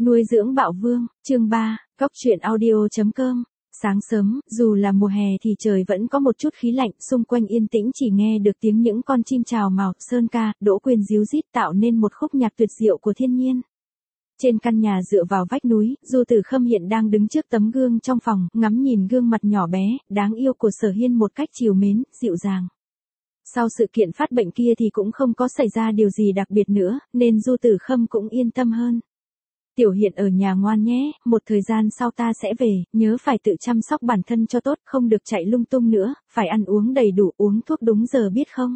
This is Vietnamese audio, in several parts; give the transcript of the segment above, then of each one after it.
Nuôi dưỡng bạo vương, chương 3, Cóc truyện audio.com. Sáng sớm, dù là mùa hè thì trời vẫn có một chút khí lạnh, xung quanh yên tĩnh chỉ nghe được tiếng những con chim chào mào, sơn ca, đỗ quyên ríu rít tạo nên một khúc nhạc tuyệt diệu của thiên nhiên. Trên căn nhà dựa vào vách núi, Du Tử Khâm hiện đang đứng trước tấm gương trong phòng, ngắm nhìn gương mặt nhỏ bé, đáng yêu của Sở Hiên một cách trìu mến, dịu dàng. Sau sự kiện phát bệnh kia thì cũng không có xảy ra điều gì đặc biệt nữa, nên Du Tử Khâm cũng yên tâm hơn. Tiểu Hiện ở nhà ngoan nhé, một thời gian sau ta sẽ về, nhớ phải tự chăm sóc bản thân cho tốt, không được chạy lung tung nữa, phải ăn uống đầy đủ, uống thuốc đúng giờ biết không?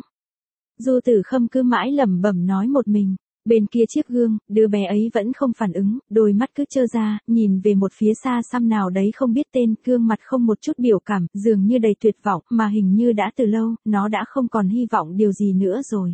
Du Tử Khâm cứ mãi lẩm bẩm nói một mình. Bên kia chiếc gương, đứa bé ấy vẫn không phản ứng, đôi mắt cứ trơ ra, nhìn về một phía xa xăm nào đấy không biết tên, gương mặt không một chút biểu cảm, dường như đầy tuyệt vọng, mà hình như đã từ lâu, nó đã không còn hy vọng điều gì nữa rồi.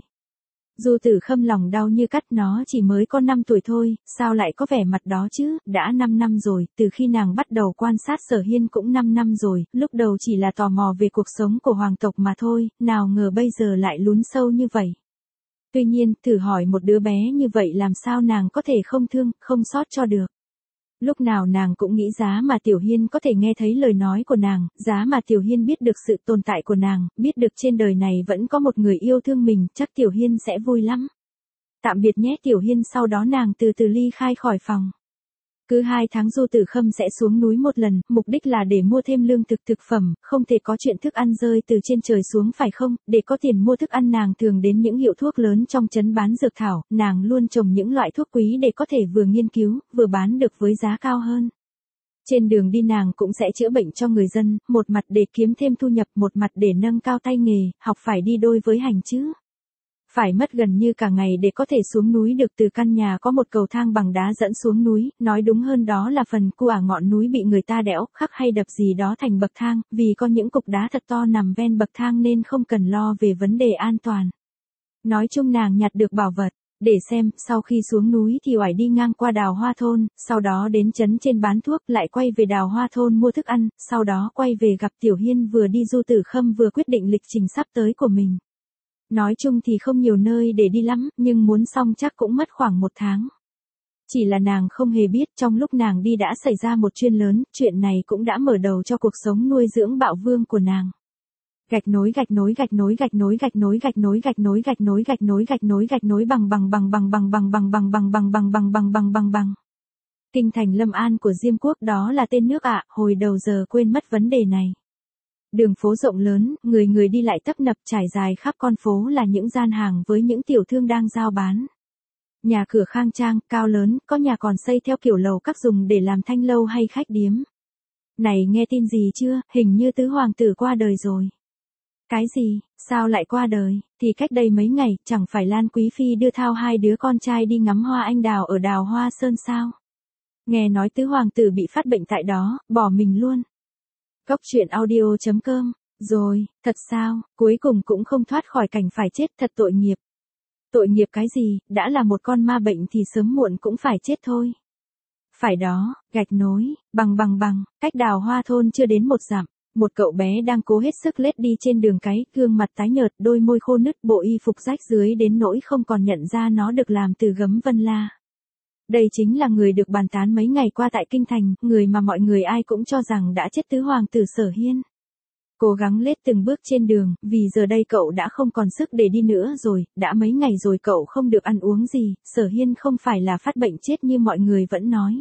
Du Tử Khâm lòng đau như cắt, nó chỉ mới có 5 tuổi thôi, sao lại có vẻ mặt đó chứ, đã 5 năm rồi, từ khi nàng bắt đầu quan sát Sở Hiên cũng 5 năm rồi, lúc đầu chỉ là tò mò về cuộc sống của hoàng tộc mà thôi, nào ngờ bây giờ lại lún sâu như vậy. Tuy nhiên, thử hỏi một đứa bé như vậy làm sao nàng có thể không thương, không xót cho được. Lúc nào nàng cũng nghĩ giá mà Tiểu Hiên có thể nghe thấy lời nói của nàng, giá mà Tiểu Hiên biết được sự tồn tại của nàng, biết được trên đời này vẫn có một người yêu thương mình, chắc Tiểu Hiên sẽ vui lắm. Tạm biệt nhé Tiểu Hiên, sau đó nàng từ từ ly khai khỏi phòng. Cứ 2 tháng Du Tử Khâm sẽ xuống núi một lần, mục đích là để mua thêm lương thực thực phẩm, không thể có chuyện thức ăn rơi từ trên trời xuống phải không, để có tiền mua thức ăn nàng thường đến những hiệu thuốc lớn trong trấn bán dược thảo, nàng luôn trồng những loại thuốc quý để có thể vừa nghiên cứu, vừa bán được với giá cao hơn. Trên đường đi nàng cũng sẽ chữa bệnh cho người dân, một mặt để kiếm thêm thu nhập, một mặt để nâng cao tay nghề, học phải đi đôi với hành chứ. Phải mất gần như cả ngày để có thể xuống núi được, từ căn nhà có một cầu thang bằng đá dẫn xuống núi, nói đúng hơn đó là phần cua ngọn núi bị người ta đẽo, khắc hay đập gì đó thành bậc thang, vì có những cục đá thật to nằm ven bậc thang nên không cần lo về vấn đề an toàn. Nói chung nàng nhặt được bảo vật. Để xem, sau khi xuống núi thì oải đi ngang qua Đào Hoa thôn, sau đó đến trấn trên bán thuốc, lại quay về Đào Hoa thôn mua thức ăn, sau đó quay về gặp Tiểu Hiên. Vừa đi Du Tử Khâm vừa quyết định lịch trình sắp tới của mình. Nói chung thì không nhiều nơi để đi lắm, nhưng muốn xong chắc cũng mất khoảng 1 tháng. Chỉ là nàng không hề biết trong lúc nàng đi đã xảy ra một chuyện lớn, chuyện này cũng đã mở đầu cho cuộc sống nuôi dưỡng bạo vương của nàng. Gạch nối gạch nối gạch nối gạch nối gạch nối gạch nối gạch nối gạch nối gạch nối gạch nối gạch nối bằng bằng bằng bằng bằng bằng bằng bằng bằng bằng bằng bằng bằng bằng bằng. Kinh thành Lâm An của Diêm quốc đó là tên nước ạ, hồi đầu giờ quên mất vấn đề này. Đường phố rộng lớn, người người đi lại tấp nập, trải dài khắp con phố là những gian hàng với những tiểu thương đang giao bán. Nhà cửa khang trang, cao lớn, có nhà còn xây theo kiểu lầu các dùng để làm thanh lâu hay khách điếm. Này nghe tin gì chưa, hình như tứ hoàng tử qua đời rồi. Cái gì, sao lại qua đời, thì cách đây mấy ngày, chẳng phải Lan Quý Phi đưa thao 2 đứa con trai đi ngắm hoa anh đào ở Đào Hoa Sơn sao? Nghe nói tứ hoàng tử bị phát bệnh tại đó, bỏ mình luôn. Cóc truyện audio.com, rồi, thật sao, cuối cùng cũng không thoát khỏi cảnh phải chết, thật tội nghiệp. Tội nghiệp cái gì, đã là một con ma bệnh thì sớm muộn cũng phải chết thôi. Phải đó, gạch nối, bằng bằng bằng, cách Đào Hoa thôn chưa đến 1 dặm, một cậu bé đang cố hết sức lết đi trên đường cái, gương mặt tái nhợt, đôi môi khô nứt, bộ y phục rách rưới đến nỗi không còn nhận ra nó được làm từ gấm vân la. Đây chính là người được bàn tán mấy ngày qua tại kinh thành, người mà mọi người ai cũng cho rằng đã chết tứ hoàng tử Sở Hiên. Cố gắng lết từng bước trên đường, vì giờ đây cậu đã không còn sức để đi nữa rồi, đã mấy ngày rồi cậu không được ăn uống gì, Sở Hiên không phải là phát bệnh chết như mọi người vẫn nói.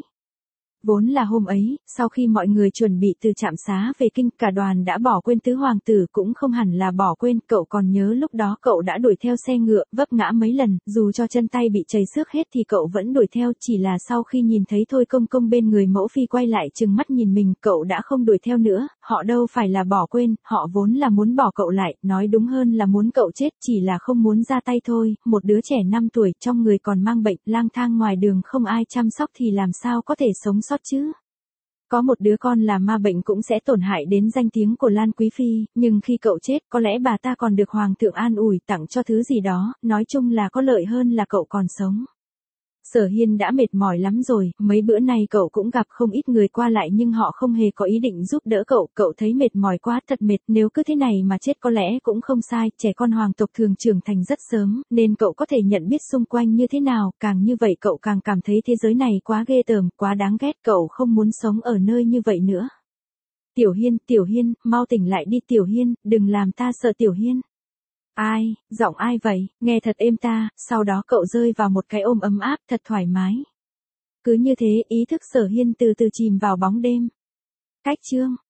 Vốn là hôm ấy, sau khi mọi người chuẩn bị từ trạm xá về kinh, cả đoàn đã bỏ quên tứ hoàng tử, cũng không hẳn là bỏ quên, cậu còn nhớ lúc đó cậu đã đuổi theo xe ngựa, vấp ngã mấy lần, dù cho chân tay bị chảy xước hết thì cậu vẫn đuổi theo, chỉ là sau khi nhìn thấy Thôi Công Công bên người mẫu phi quay lại trừng mắt nhìn mình, cậu đã không đuổi theo nữa, họ đâu phải là bỏ quên, họ vốn là muốn bỏ cậu lại, nói đúng hơn là muốn cậu chết, chỉ là không muốn ra tay thôi, một đứa trẻ 5 tuổi, trong người còn mang bệnh, lang thang ngoài đường không ai chăm sóc thì làm sao có thể sống sót chứ. Có một đứa con là ma bệnh cũng sẽ tổn hại đến danh tiếng của Lan Quý Phi, nhưng khi cậu chết, có lẽ bà ta còn được hoàng thượng an ủi, tặng cho thứ gì đó, nói chung là có lợi hơn là cậu còn sống. Sở Hiên đã mệt mỏi lắm rồi, mấy bữa nay cậu cũng gặp không ít người qua lại nhưng họ không hề có ý định giúp đỡ cậu thấy mệt mỏi quá, thật mệt, nếu cứ thế này mà chết có lẽ cũng không sai, trẻ con hoàng tộc thường trưởng thành rất sớm, nên cậu có thể nhận biết xung quanh như thế nào, càng như vậy cậu càng cảm thấy thế giới này quá ghê tởm, quá đáng ghét, cậu không muốn sống ở nơi như vậy nữa. Tiểu Hiên, mau tỉnh lại đi Tiểu Hiên, đừng làm ta sợ Tiểu Hiên. Ai, giọng ai vậy, nghe thật êm ta, sau đó cậu rơi vào một cái ôm ấm áp thật thoải mái. Cứ như thế, ý thức Sở Hiên từ từ chìm vào bóng đêm. Cách chương